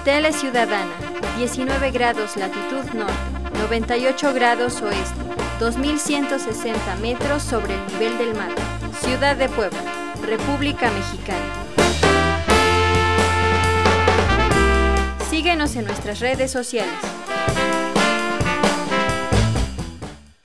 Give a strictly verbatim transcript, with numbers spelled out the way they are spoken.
Tele Ciudadana, diecinueve grados latitud norte, noventa y ocho grados oeste, dos mil ciento sesenta metros sobre el nivel del mar. Ciudad de Puebla, República Mexicana. Síguenos en nuestras redes sociales.